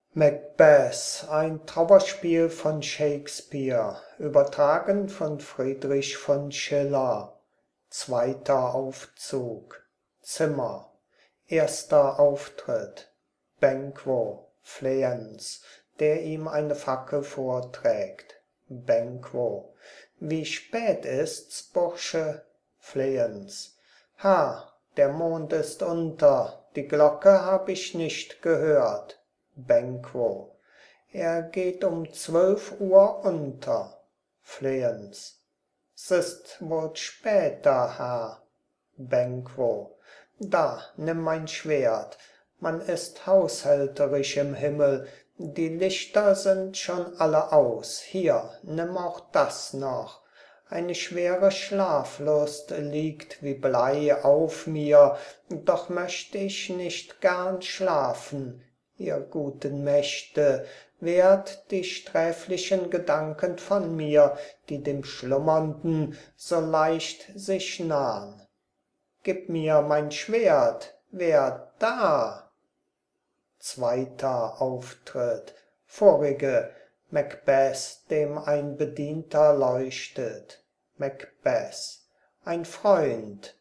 Macbeth, ein Trauerspiel von Shakespeare, übertragen von Friedrich von Schiller. Zweiter Aufzug. Zimmer. Erster Auftritt. Banquo, Fleance, der ihm eine Fackel vorträgt. Banquo. Wie spät ist's, Bursche? Fleance. Ha, der Mond ist unter, die Glocke hab ich nicht gehört. Banquo. Er geht um 12 Uhr unter. Fleance. S ist wohl später, Herr. Banquo. Da, nimm mein Schwert. Man ist haushälterisch im Himmel. Die Lichter sind schon alle aus. Hier, nimm auch das noch. Eine schwere Schlaflust liegt wie Blei auf mir, doch möcht ich nicht gern schlafen. Ihr guten Mächte, wehrt die sträflichen Gedanken von mir, die dem Schlummernden so leicht sich nahn. Gib mir mein Schwert, wer da? Zweiter Auftritt. Vorige, Macbeth, dem ein Bedienter leuchtet. Macbeth. Ein Freund.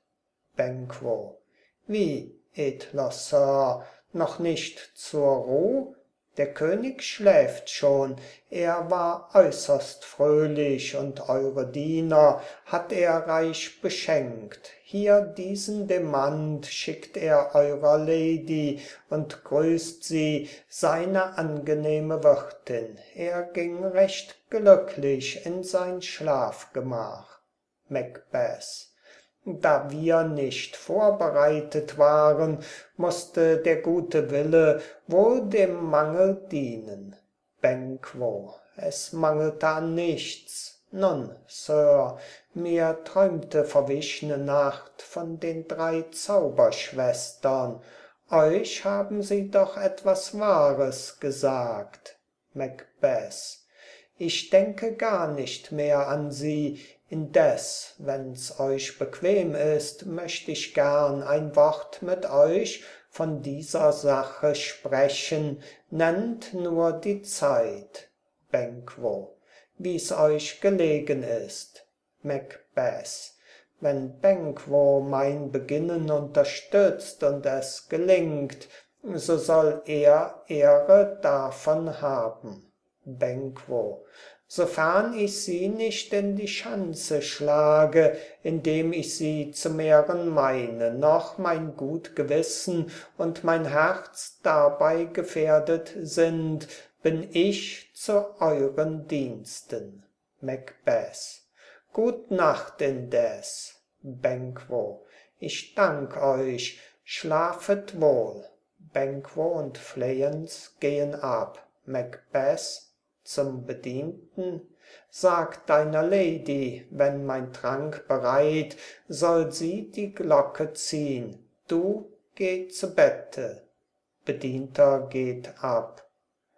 Banquo. Wie, edler Sir, noch nicht zur Ruh? Der König schläft schon, er war äußerst fröhlich, und eure Diener hat er reich beschenkt. Hier diesen Demant schickt er eurer Lady und grüßt sie, seine angenehme Wirtin. Er ging recht glücklich in sein Schlafgemach. Macbeth. Da wir nicht vorbereitet waren, musste der gute Wille wohl dem Mangel dienen. Banquo. Es mangelte an nichts. Nun, Sir, mir träumte verwichne Nacht von den 3 Zauberschwestern. Euch haben sie doch etwas Wahres gesagt. Macbeth. Ich denke gar nicht mehr an sie, indes, wenn's euch bequem ist, möcht ich gern ein Wort mit euch von dieser Sache sprechen, nennt nur die Zeit. Banquo. Wie's euch gelegen ist. Macbeth. Wenn Banquo mein Beginnen unterstützt und es gelingt, so soll er Ehre davon haben. Banquo. Sofern ich sie nicht in die Schanze schlage, indem ich sie zu mehren meine, noch mein gut Gewissen und mein Herz dabei gefährdet sind, bin ich zu euren Diensten. Macbeth. Gut Nacht indes. Banquo. Ich dank euch, schlafet wohl. Banquo und Fleance gehen ab. Macbeth zum Bedienten. Sag deiner Lady, wenn mein Trank bereit, soll sie die Glocke ziehn. Du geh zu Bette. Bedienter geht ab.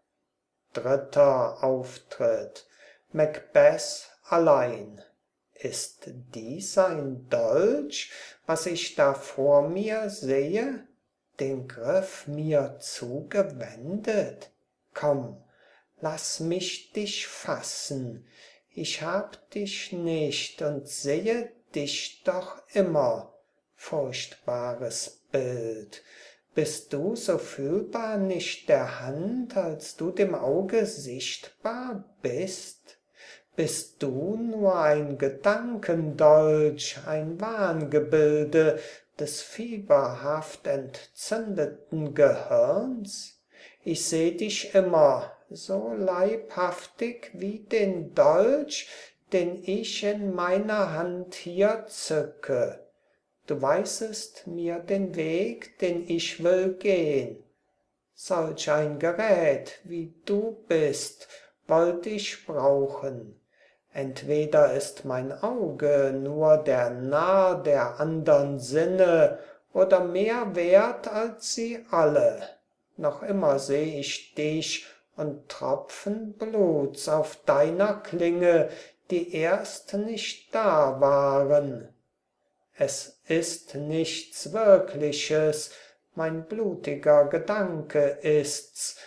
Dritter Auftritt. Macbeth allein. Ist dies ein Dolch, was ich da vor mir sehe? Den Griff mir zugewendet? Komm, lass mich dich fassen. Ich hab dich nicht und sehe dich doch immer. Furchtbares Bild. Bist du so fühlbar nicht der Hand, als du dem Auge sichtbar bist? Bist du nur ein Gedankendolch, ein Wahngebilde des fieberhaft entzündeten Gehirns? Ich seh dich immer, so leibhaftig wie den Dolch, den ich in meiner Hand hier zücke. Du weisest mir den Weg, den ich will gehn. Solch ein Gerät, wie du bist, wollt ich brauchen. Entweder ist mein Auge nur der Narr der andern Sinne oder mehr wert als sie alle. Noch immer seh ich dich und Tropfen Bluts auf deiner Klinge, die erst nicht da waren. Es ist nichts Wirkliches, mein blutiger Gedanke ist's,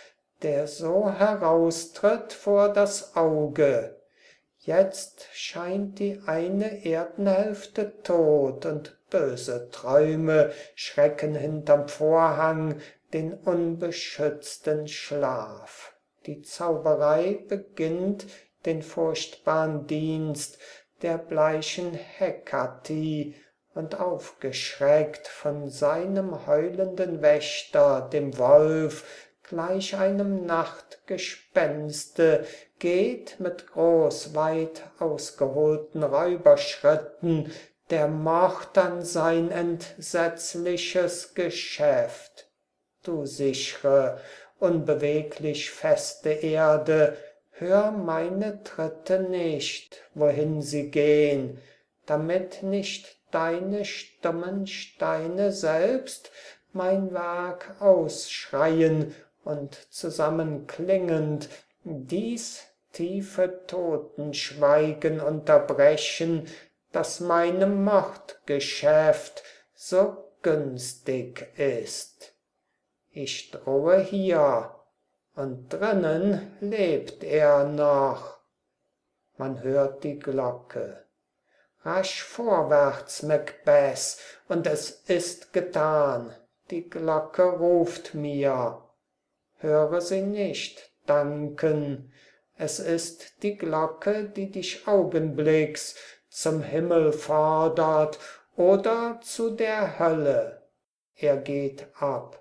der so heraustritt vor das Auge. Jetzt scheint die eine Erdenhälfte tot und böse Träume schrecken hinterm Vorhang den unbeschützten Schlaf. Die Zauberei beginnt den furchtbarn Dienst der bleichen Hekatie, und aufgeschreckt von seinem heulenden Wächter, dem Wolf, gleich einem Nachtgespenste, geht mit groß weit ausgeholten Räuberschritten der Mord an sein entsetzliches Geschäft. Du sichre, unbeweglich feste Erde, hör meine Tritte nicht, wohin sie gehn, damit nicht deine stummen Steine selbst mein Werk ausschreien und zusammenklingend dies tiefe Totenschweigen unterbrechen, das meinem Mordgeschäft so günstig ist. Ich drohe hier, und drinnen lebt er noch. Man hört die Glocke. Rasch vorwärts, Macbeth, und es ist getan. Die Glocke ruft mir. Höre sie nicht, Duncan. Es ist die Glocke, die dich augenblicks zum Himmel fordert oder zu der Hölle. Er geht ab.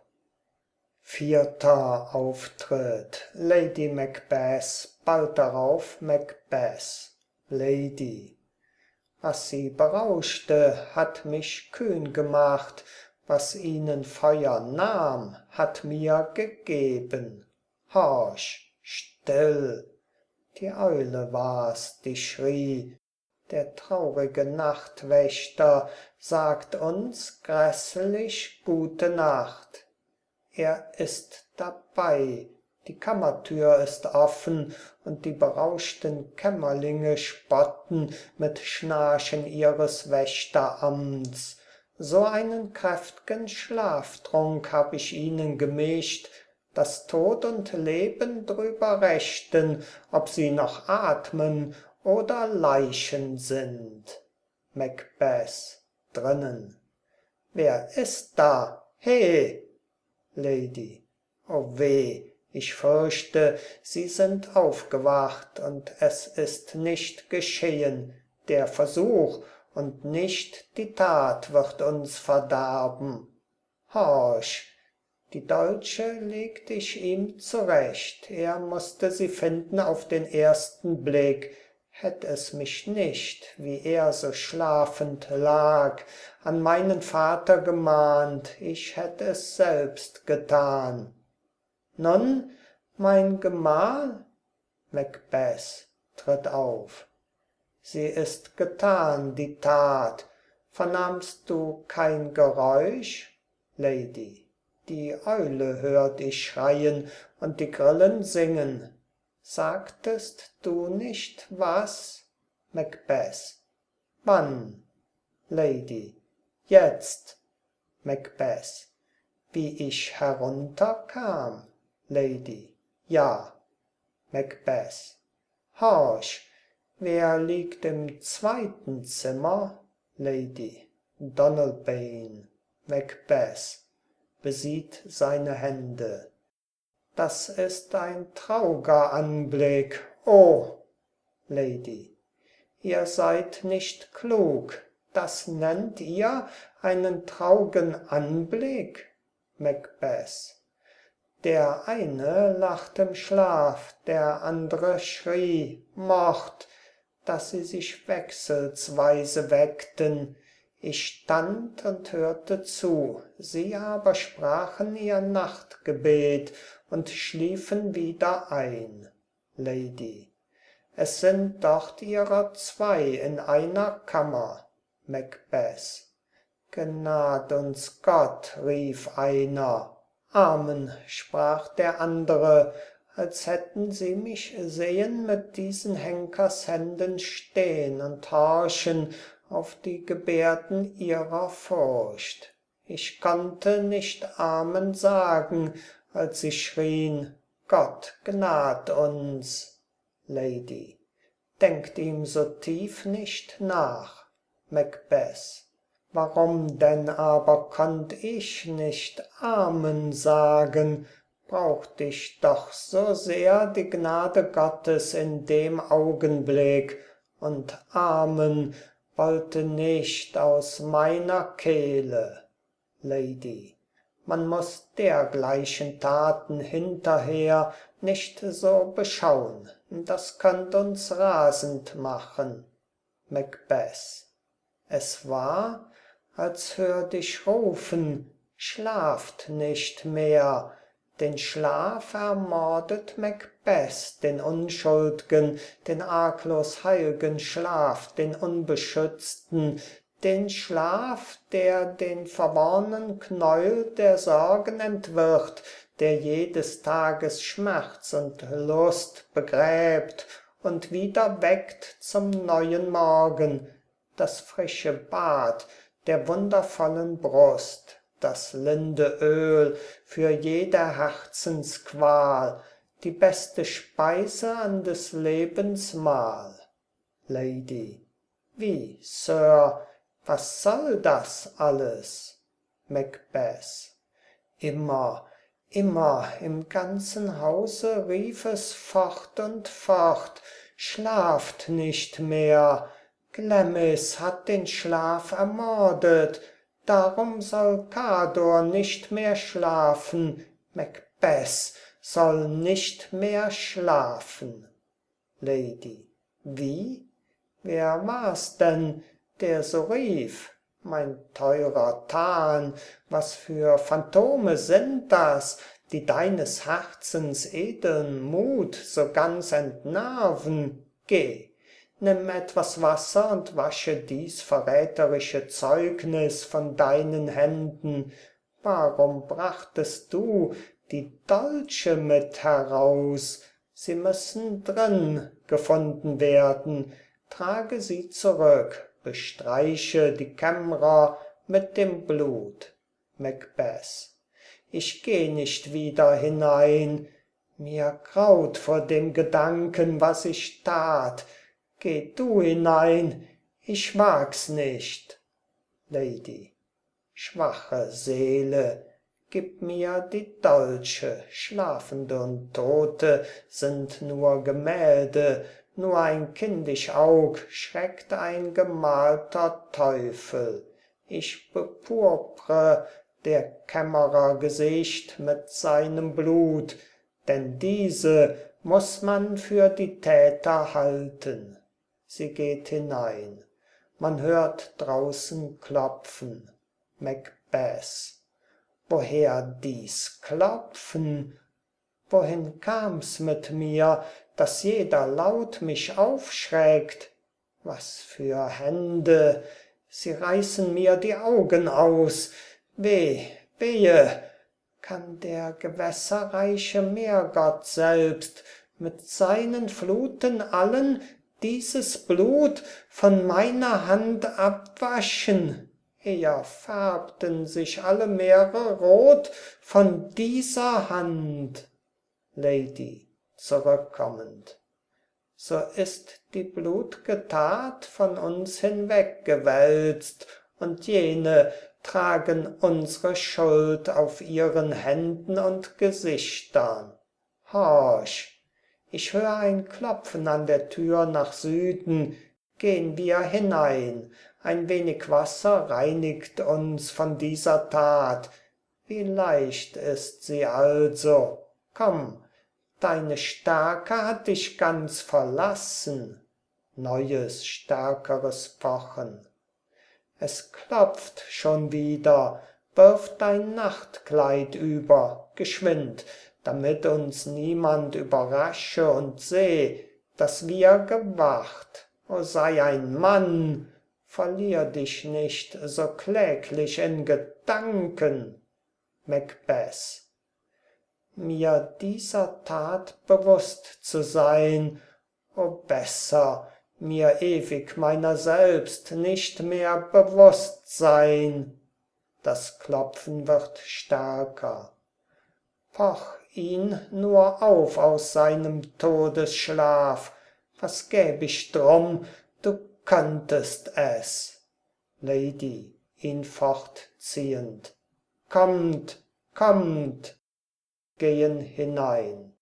4. Auftritt. Lady Macbeth, bald darauf Macbeth. Lady. Was sie berauschte, hat mich kühn gemacht, was ihnen Feuer nahm, hat mir gegeben. Horch, still! Die Eule war's, die schrie. Der traurige Nachtwächter sagt uns gräßlich gute Nacht. Er ist dabei, die Kammertür ist offen, und die berauschten Kämmerlinge spotten mit Schnarchen ihres Wächteramts. So einen kräft'gen Schlaftrunk hab ich ihnen gemischt, dass Tod und Leben drüber rechten, ob sie noch atmen oder Leichen sind. Macbeth, drinnen. Wer ist da? He! Lady. O weh, ich fürchte, sie sind aufgewacht, und es ist nicht geschehen. Der Versuch und nicht die Tat wird uns verderben. Horch! Die Dolche legt ich ihm zurecht, er mußte sie finden auf den ersten Blick. Hätt es mich nicht, wie er so schlafend lag, an meinen Vater gemahnt, ich hätt es selbst getan. Nun, mein Gemahl? Macbeth tritt auf. Sie ist getan, die Tat. Vernahmst du kein Geräusch? Lady. Die Eule hört ich schreien und die Grillen singen. Sagtest du nicht was? Macbeth. Wann? Lady. Jetzt. Macbeth. Wie ich herunterkam? Lady. Ja. Macbeth. Horch, wer liegt im zweiten Zimmer? Lady. Donalbain. Macbeth besieht seine Hände. Das ist ein traur'ger Anblick, oh! Lady. Ihr seid nicht klug, das nennt ihr einen traur'gen Anblick? Macbeth. Der eine lacht im Schlaf, der andere schrie, Mord, dass sie sich wechselsweise weckten. Ich stand und hörte zu, sie aber sprachen ihr Nachtgebet und schliefen wieder ein. Lady. Es sind dort ihrer zwei in einer Kammer. Macbeth. Gnad uns Gott, rief einer. Amen, sprach der andere, als hätten sie mich sehen mit diesen Henkershänden stehn und horchen auf die Gebärden ihrer Furcht. Ich konnte nicht Amen sagen, als sie schrien, Gott gnad uns. Lady, denkt ihm so tief nicht nach. Macbeth, warum denn aber konnt ich nicht Amen sagen? Braucht ich doch so sehr die Gnade Gottes in dem Augenblick, und Amen wollte nicht aus meiner Kehle. Lady, man muß dergleichen Taten hinterher nicht so beschaun, das könnt uns rasend machen. Macbeth, es war, als hört ich rufen, schlaft nicht mehr. Den Schlaf ermordet Macbeth, den Unschuld'gen, den arglos heil'gen Schlaf, den unbeschützten, den Schlaf, der den verworrenen Knäuel der Sorgen entwirrt, der jedes Tages Schmerz und Lust begräbt und wieder weckt zum neuen Morgen, das frische Bad der wundervollen Brust, das linde Öl für jeder Herzensqual, die beste Speise an des Lebens Mahl. Lady, wie, Sir, was soll das alles? Macbeth, immer, immer im ganzen Hause rief es fort und fort, schlaft nicht mehr, Glamis hat den Schlaf ermordet, darum soll Cador nicht mehr schlafen, Macbeth soll nicht mehr schlafen. Lady, wie? Wer war's denn, der so rief? Mein teurer Tan, was für Phantome sind das, die deines Herzens edeln Mut so ganz entnerven? Geh, nimm etwas Wasser und wasche dies verräterische Zeugnis von deinen Händen. Warum brachtest du die Dolche mit heraus? Sie müssen drin gefunden werden. Trage sie zurück, bestreiche die Kämmerer mit dem Blut. Macbeth, ich geh nicht wieder hinein, mir graut vor dem Gedanken, was ich tat. Geh du hinein, ich wag's nicht. Lady, schwache Seele, gib mir die Dolche, Schlafende und Tote sind nur Gemälde, nur ein kindisch Aug schreckt ein gemalter Teufel. Ich bepurpre der Kämmerer Gesicht mit seinem Blut, denn diese muß man für die Täter halten. Sie geht hinein. Man hört draußen klopfen. Macbeth, woher dies Klopfen? Wohin kam's mit mir, dass jeder Laut mich aufschreckt? Was für Hände, sie reißen mir die Augen aus. Weh, wehe, kann der gewässerreiche Meergott selbst mit seinen Fluten allen dieses Blut von meiner Hand abwaschen? Eher färbten sich alle Meere rot von dieser Hand. Lady, zurückkommend, so ist die blut'ge Tat von uns hinweggewälzt, und jene tragen unsre Schuld auf ihren Händen und Gesichtern. Horch, ich hör ein Klopfen an der Tür nach Süden, gehn wir hinein, ein wenig Wasser reinigt uns von dieser Tat. Wie leicht ist sie also, komm, deine Stärke hat dich ganz verlassen. Neues, stärkeres Pochen. Es klopft schon wieder, wirf dein Nachtkleid über, geschwind, damit uns niemand überrasche und seh, dass wir gewacht. O sei ein Mann, verlier dich nicht so kläglich in Gedanken. Macbeth, mir dieser Tat bewusst zu sein, o besser, mir ewig meiner selbst nicht mehr bewusst sein. Das Klopfen wird stärker. Poch ihn nur auf aus seinem Todesschlaf. Was gäb ich drum, du könntest es. Lady, ihn fortziehend. Kommt, kommt, gehen hinein.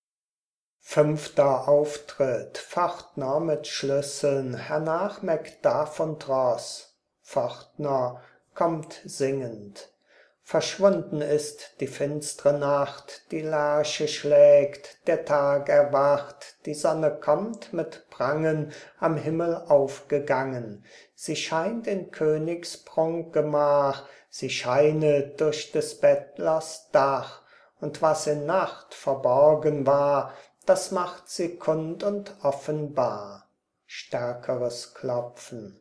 5. Auftritt. Pförtner mit Schlüsseln, hernach Macduff und Ross. Pförtner kommt singend. Verschwunden ist die finstre Nacht, die Lerche schlägt, der Tag erwacht, die Sonne kommt mit Prangen am Himmel aufgegangen. Sie scheint in Königs Prunkgemach, sie scheinet durch des Bettlers Dach, und was in Nacht verborgen war, das macht sie kund und offenbar. Stärkeres Klopfen.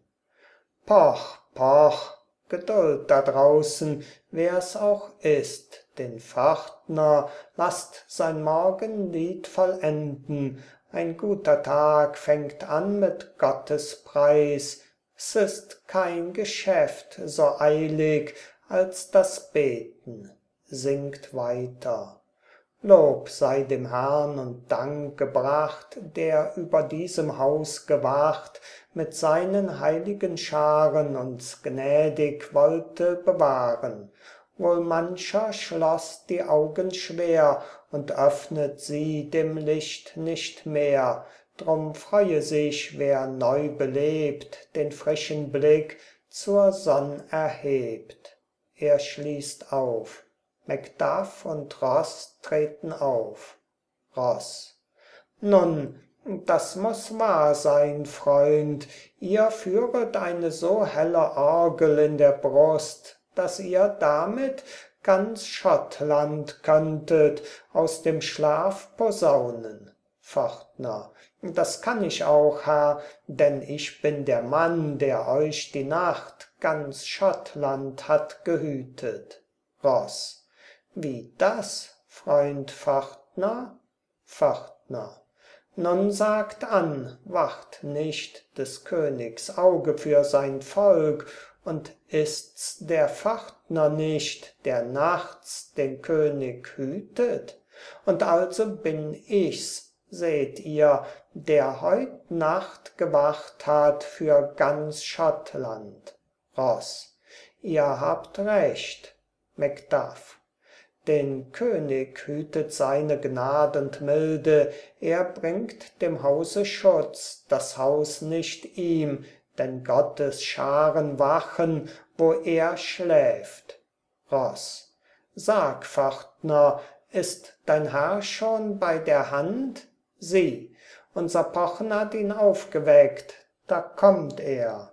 Poch, poch, Geduld da draußen, wer's auch ist, den Pförtner lasst sein Morgenlied vollenden. Ein guter Tag fängt an mit Gottes Preis. S ist kein Geschäft so eilig als das Beten. Singt weiter. Lob sei dem Herrn und Dank gebracht, der über diesem Haus gewacht, mit seinen heiligen Scharen uns gnädig wollte bewahren. Wohl mancher schloss die Augen schwer und öffnet sie dem Licht nicht mehr. Drum freue sich, wer neu belebt, den frischen Blick zur Sonn erhebt. Er schließt auf. Macduff und Ross treten auf. Ross. Nun, das muß wahr sein, Freund. Ihr führet eine so helle Orgel in der Brust, dass ihr damit ganz Schottland könntet aus dem Schlaf posaunen. Pförtner. Das kann ich auch, Herr, denn ich bin der Mann, der euch die Nacht ganz Schottland hat gehütet. Ross. Wie das, Freund Pförtner? Pförtner. Nun sagt an, wacht nicht des Königs Auge für sein Volk, und ist's der Pförtner nicht, der nachts den König hütet? Und also bin ich's, seht ihr, der heut Nacht gewacht hat für ganz Schottland. Ross. Ihr habt recht. Macduff. Den König hütet seine Gnad und Milde, er bringt dem Hause Schutz, das Haus nicht ihm, denn Gottes Scharen wachen, wo er schläft. Ross. Sag, Pförtner, ist dein Herr schon bei der Hand? Sieh, unser Pochen hat ihn aufgeweckt, da kommt er.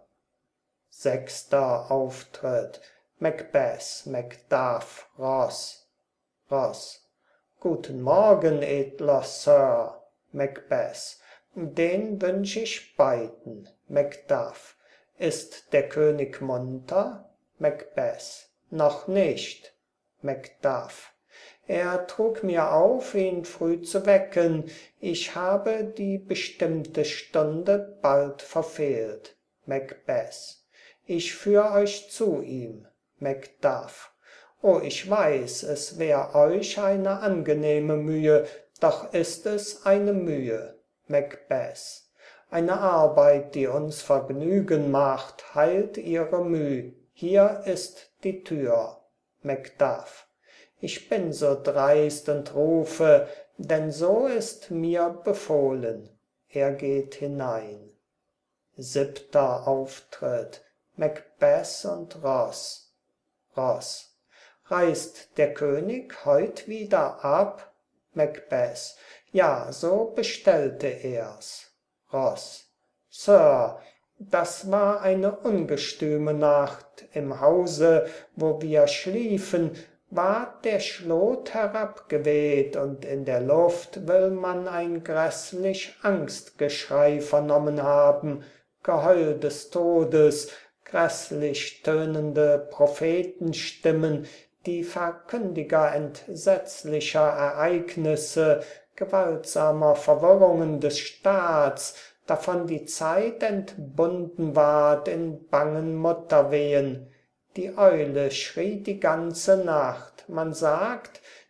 6. Auftritt. Macbeth, Macduff, Ross. Ross. Guten Morgen, edler Sir. Macbeth. Den wünsch ich beiden. Macduff. Ist der König munter? Macbeth. Noch nicht. Macduff. Er trug mir auf, ihn früh zu wecken. Ich habe die bestimmte Stunde bald verfehlt. Macbeth. Ich führ euch zu ihm. Macduff. Oh, ich weiß, es wär euch eine angenehme Mühe, doch ist es eine Mühe. Macbeth. Eine Arbeit, die uns Vergnügen macht, heilt ihre Müh. Hier ist die Tür. Macduff. Ich bin so dreist und rufe, denn so ist mir befohlen. Er geht hinein. 7. Auftritt. Macbeth und Ross. Ross. Reist der König heut wieder ab? Macbeth. Ja, so bestellte er's. Ross. Sir, das war eine ungestüme Nacht. Im Hause, wo wir schliefen, ward der Schlot herabgeweht, und in der Luft will man ein grässlich Angstgeschrei vernommen haben, Geheul des Todes, grässlich tönende Prophetenstimmen, die Verkündiger entsetzlicher Ereignisse, gewaltsamer Verwirrungen des Staats, davon die Zeit entbunden ward in bangen Mutterwehen. Die Eule schrie die ganze Nacht, man sagt,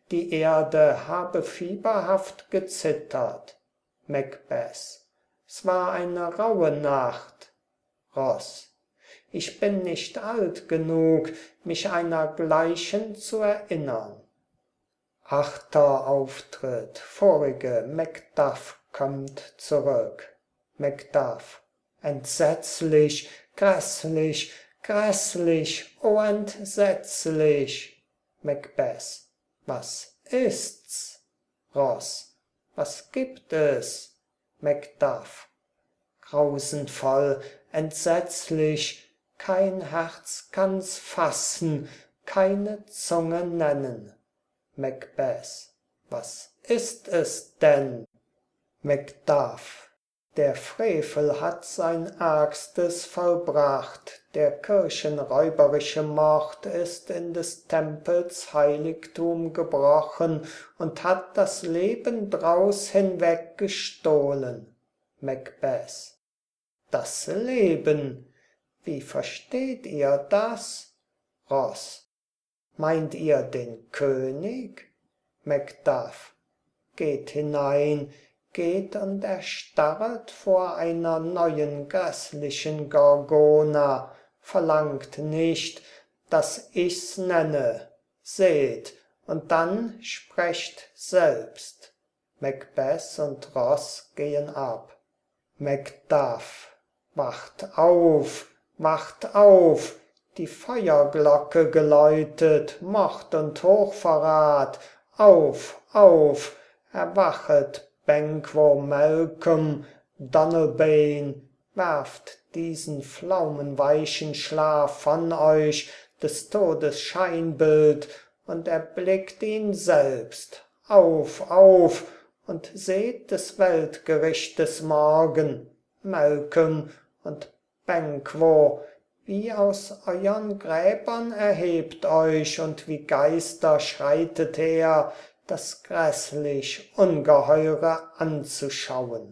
die Erde habe fieberhaft gezittert. Macbeth. Es war eine raue Nacht. Ross. Ich bin nicht alt genug, mich einer gleichen zu erinnern. Achter Auftritt. Vorige. Macduff kommt zurück. Macduff. Entsetzlich, grässlich, grässlich, oh entsetzlich. Macbeth. Was ist's? Ross. Was gibt es? Macduff. Grausenvoll, entsetzlich, kein Herz kann's fassen, keine Zunge nennen. Macbeth. Was ist es denn? Macduff. Der Frevel hat sein Ärgstes vollbracht, der kirchenräuberische Mord ist in des Tempels Heiligtum gebrochen und hat das Leben draus hinweg gestohlen. Macbeth. Das Leben? Wie versteht ihr das? Ross. Meint ihr den König? Macduff. Geht hinein, geht und erstarret vor einer neuen grässlichen Gorgona, verlangt nicht, dass ich's nenne, seht, und dann sprecht selbst. Macbeth und Ross gehen ab. Macduff. Wacht auf, wacht auf, die Feuerglocke geläutet, Mord und Hochverrat, auf, auf, erwachet, Banquo, Malcolm, Donalbain, werft diesen pflaumenweichen Schlaf von euch, des Todes Scheinbild, und erblickt ihn selbst. Auf, auf, und seht des Weltgerichtes Morgen, Malcolm und Banquo, wie aus euren Gräbern erhebt euch, und wie Geister schreitet her, das grässlich Ungeheure anzuschauen.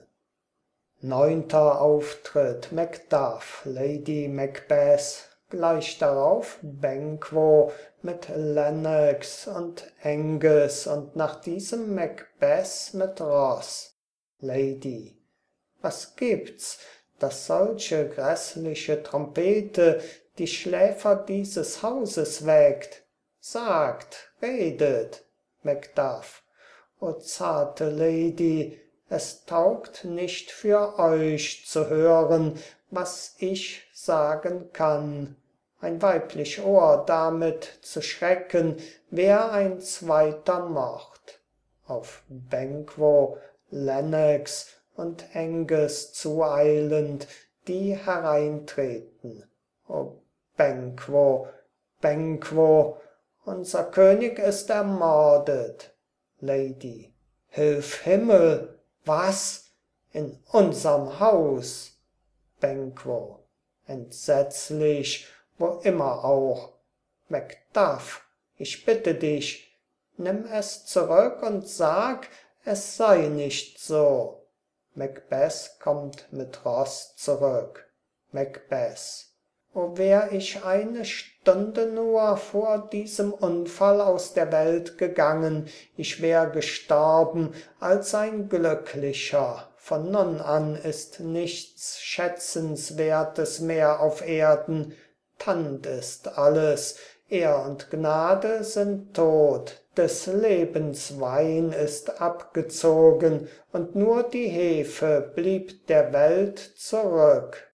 Neunter Auftritt. Macduff, Lady Macbeth, gleich darauf Banquo mit Lennox und Angus und nach diesem Macbeth mit Ross. Lady. Was gibt's, dass solche grässliche Trompete die Schläfer dieses Hauses weckt? Sagt, redet. Macduff. O zarte Lady, es taugt nicht für euch zu hören, was ich sagen kann. Ein weiblich Ohr damit zu schrecken, wär ein zweiter Mord. Auf Banquo, Lennox und Angus zueilend, die hereintreten. O Banquo, Banquo, unser König ist ermordet. Lady. Hilf Himmel! Was? In unserm Haus? Banquo. Entsetzlich, wo immer auch. Macduff, ich bitte dich, nimm es zurück und sag, es sei nicht so. Macbeth kommt mit Ross zurück. Macbeth. O wär ich eine Stunde nur vor diesem Unfall aus der Welt gegangen, ich wär gestorben als ein Glücklicher. Von nun an ist nichts Schätzenswertes mehr auf Erden, Tand ist alles, Ehr und Gnade sind tot, des Lebens Wein ist abgezogen, und nur die Hefe blieb der Welt zurück.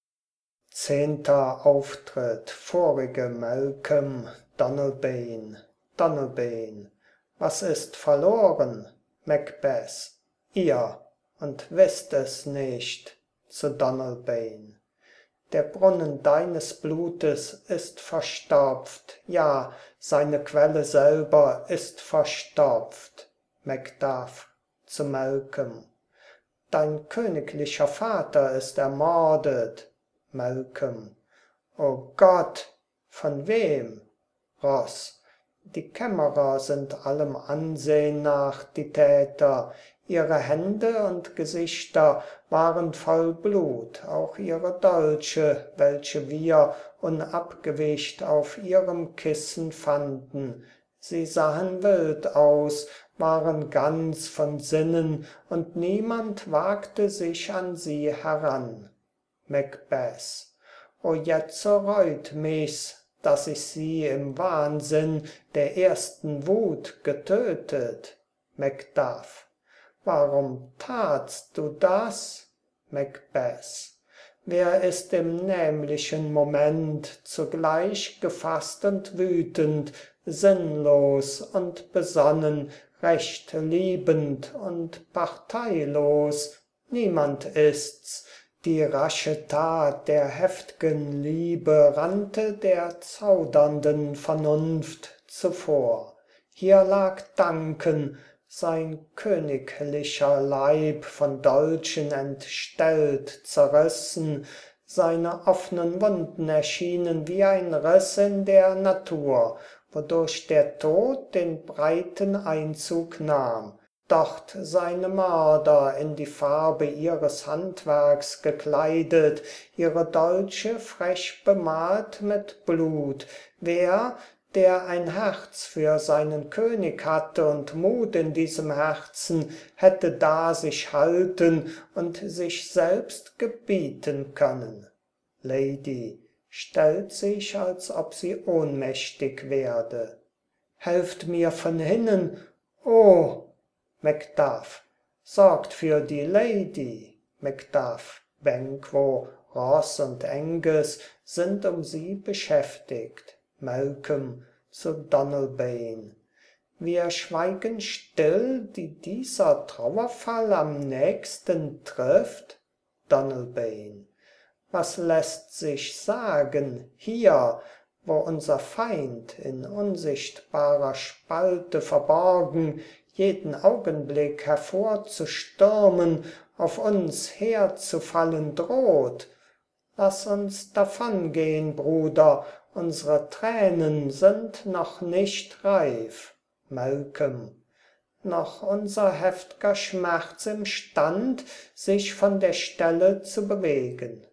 Zehnter Auftritt. Vorige Malcolm, Donalbain. Donalbain. Was ist verloren? Macbeth. Ihr, und wisst es nicht. Zu Donalbain. Der Brunnen deines Blutes ist verstopft, ja, seine Quelle selber ist verstopft. Macduff. Zu Malcolm. Dein königlicher Vater ist ermordet. Malcolm. O Gott, von wem? Ross. Die Kämmerer sind allem Ansehn nach die Täter. Ihre Hände und Gesichter waren voll Blut, auch ihre Dolche, welche wir unabgewischt auf ihrem Kissen fanden. Sie sahen wild aus, waren ganz von Sinnen, und niemand wagte sich an sie heran. Macbeth: O jetzo reut mich's, dass ich sie im Wahnsinn der ersten Wut getötet. Macduff: Warum tatst du das? Macbeth: Wer ist im nämlichen Moment zugleich gefasst und wütend, sinnlos und besonnen, recht liebend und parteilos? Niemand ist's. Die rasche Tat der heft'gen Liebe rannte der zaudernden Vernunft zuvor. Hier lag Duncan, sein königlicher Leib von Dolchen entstellt, zerrissen, seine offenen Wunden erschienen wie ein Riss in der Natur, wodurch der Tod den breiten Einzug nahm. Dort seine Mörder in die Farbe ihres Handwerks gekleidet, ihre Dolche frech bemalt mit Blut. Wer, der ein Herz für seinen König hatte und Mut in diesem Herzen, hätte da sich halten und sich selbst gebieten können? Lady stellt sich, als ob sie ohnmächtig werde. Helft mir von hinnen, oh! Macduff: Sorgt für die Lady. Macduff, Banquo, Ross und Angus sind sie beschäftigt. Malcolm zu Donalbain: Wir schweigen still, die dieser Trauerfall am nächsten trifft. Donalbain: Was lässt sich sagen, hier, wo unser Feind in unsichtbarer Spalte verborgen jeden Augenblick hervorzustürmen, auf uns herzufallen droht? Lass uns davongehn, Bruder, unsere Tränen sind noch nicht reif. Malcolm: Noch unser heft'ger Schmerz imstand, sich von der Stelle zu bewegen.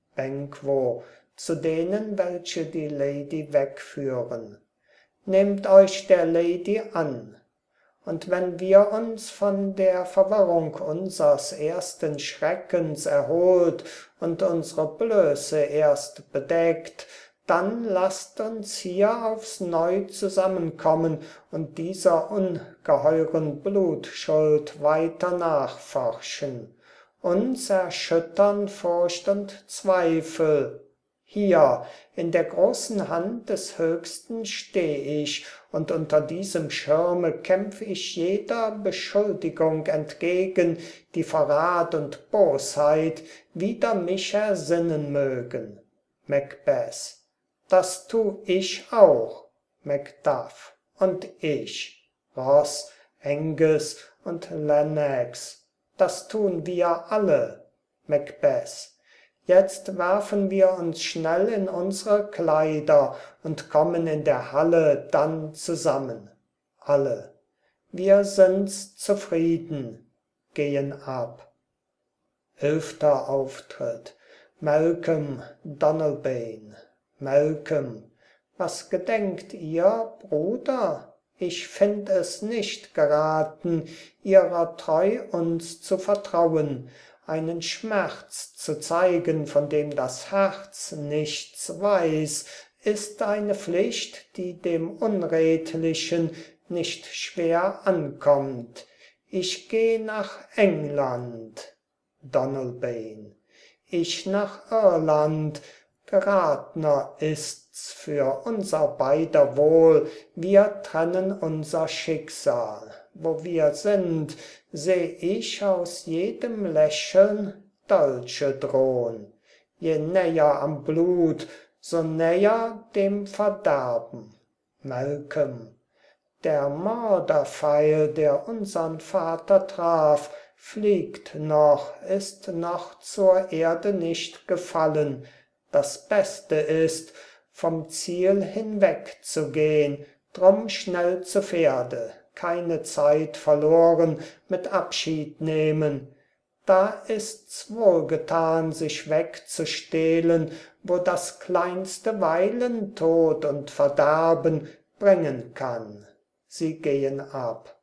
Banquo zu denen, welche die Lady wegführen: Nehmt euch der Lady an. Und wenn wir uns von der Verwirrung unsers ersten Schreckens erholt und unsere Blöße erst bedeckt, dann lasst uns hier aufs Neu zusammenkommen und dieser ungeheuren Blutschuld weiter nachforschen. Uns erschüttern Furcht und Zweifel. Hier, in der großen Hand des Höchsten steh ich, und unter diesem Schirme kämpf ich jeder Beschuldigung entgegen, die Verrat und Bosheit wider mich ersinnen mögen. Macbeth: Das tu ich auch. Macduff: Und ich. Ross, Angus und Lennox: Das tun wir alle. Macbeth: Jetzt werfen wir uns schnell in unsere Kleider und kommen in der Halle dann zusammen. Alle: Wir sind's zufrieden, gehen ab. 11. Auftritt. Malcolm, Donalbain. Malcolm: Was gedenkt ihr, Bruder? Ich find es nicht geraten, ihrer treu uns zu vertrauen, einen Schmerz zu zeigen, von dem das Herz nichts weiß, ist eine Pflicht, die dem Unredlichen nicht schwer ankommt. Ich geh nach England. Donalbain: Ich nach Irland. Geratner ist's für unser beider Wohl, wir trennen unser Schicksal. Wo wir sind, seh ich aus jedem Lächeln Dolche drohn. Je näher am Blut, so näher dem Verderben. Malcolm: Der Mörderpfeil, der unsern Vater traf, fliegt noch, ist noch zur Erde nicht gefallen. Das Beste ist, vom Ziel hinwegzugehn, drum schnell zu Pferde, keine Zeit verloren mit Abschied nehmen. Da ist's wohlgetan, sich wegzustehlen, wo das kleinste Weilen Tod und Verderben bringen kann. sie gehen ab.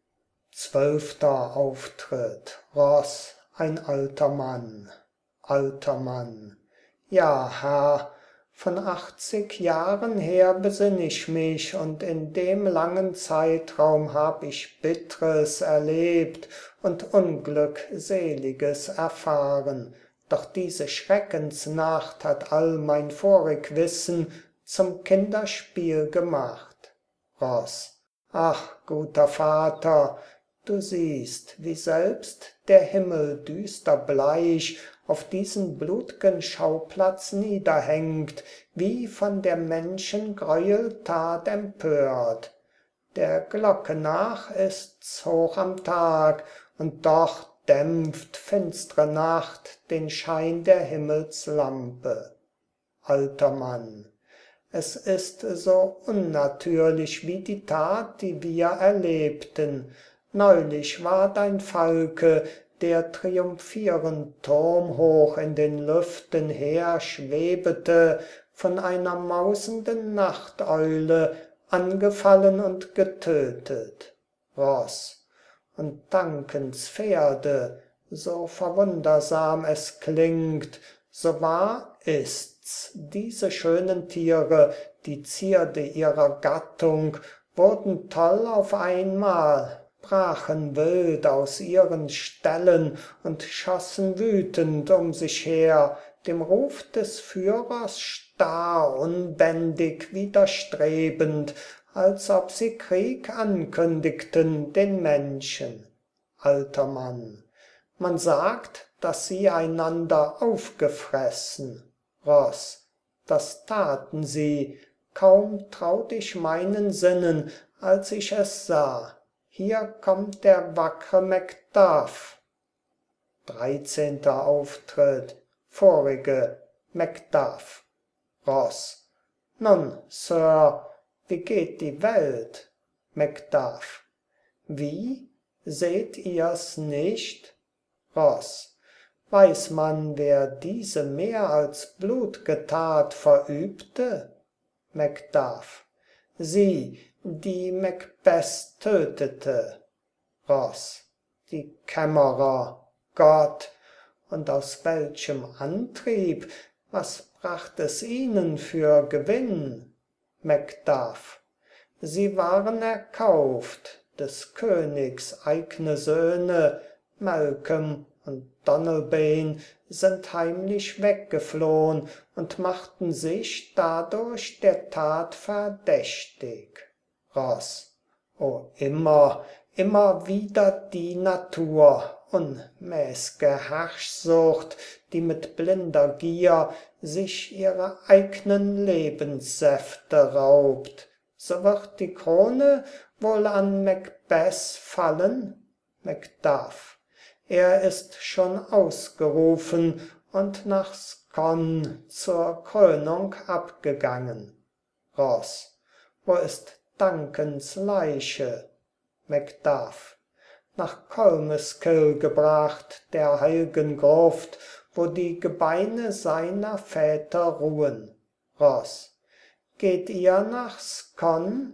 12. Auftritt. Ross, ein alter Mann. Alter Mann. Ja, Herr, von 80 Jahren her besinn ich mich, und in dem langen Zeitraum hab ich Bittres erlebt und Unglückseliges erfahren. Doch diese Schreckensnacht hat all mein vorig Wissen zum Kinderspiel gemacht. Ross. Ach, guter Vater, du siehst, wie selbst der Himmel düsterbleich auf diesen blut'gen Schauplatz niederhängt, wie von der Menschen Gräueltat empört. Der Glocke nach ist's hoch am Tag, und doch dämpft finstre Nacht den Schein der Himmelslampe. Alter Mann. Es ist so unnatürlich wie die Tat, die wir erlebten. Neulich war dein Falke, der triumphierend turmhoch in den Lüften her schwebete, von einer mausenden Nachteule angefallen und getötet. Ross. Und Dankenspferde, so verwundersam es klingt, so wahr ist's, diese schönen Tiere, die Zierde ihrer Gattung, wurden toll auf einmal, brachen wild aus ihren Ställen und schossen wütend um sich her, dem Ruf des Führers starr unbändig widerstrebend, als ob sie Krieg ankündigten den Menschen. Alter Mann. Man sagt, dass sie einander aufgefressen. Ross. Das taten sie. Kaum traut ich meinen Sinnen, als ich es sah. Hier kommt der wackre Macduff. 13. Auftritt. Vorige. Macduff. Ross. Nun, Sir, wie geht die Welt? Macduff. Wie? Seht ihr's nicht? Ross. Weiß man, wer diese mehr als blut'ge Tat verübte? Macduff. Sie, die Macbeth tötete. Ross. Die Kämmerer. Gott! Und aus welchem Antrieb? Was bracht es ihnen für Gewinn? Macduff. Sie waren erkauft, des Königs eigne Söhne, Malcolm und Donalbain, sind heimlich weggeflohn und machten sich dadurch der Tat verdächtig. Ross. O immer, immer wieder die Natur, unmäß'ge Herrschsucht, die mit blinder Gier sich ihrer eignen Lebenssäfte raubt. So wird die Krone wohl an Macbeth fallen? Macduff. Er ist schon ausgerufen und nach Scone zur Krönung abgegangen. Ross. Wo ist Duncans Leiche? Macduff. Nach Colmcille gebracht, der heil'gen Gruft, wo die Gebeine seiner Väter ruhen. Ross. Geht ihr nach Scone?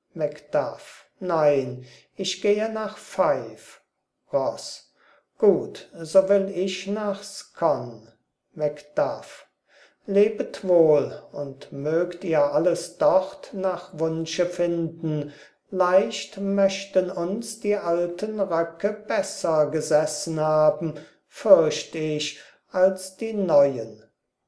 Macduff. Nein, ich gehe nach Fife. Ross. Gut, so will ich nach Scone. Macduff. Lebet wohl, und mögt ihr alles dort nach Wunsche finden. Leicht möchten uns die alten Röcke besser gesessen haben, fürcht ich, als die neuen.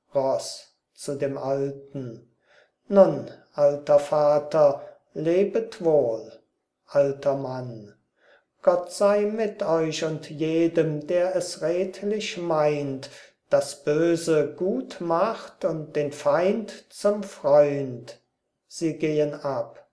Ross zu dem Alten. Nun, alter Vater, lebet wohl. Alter Mann. Gott sei mit euch und jedem, der es redlich meint, das Böse gut macht und den Feind zum Freund. Sie gehen ab.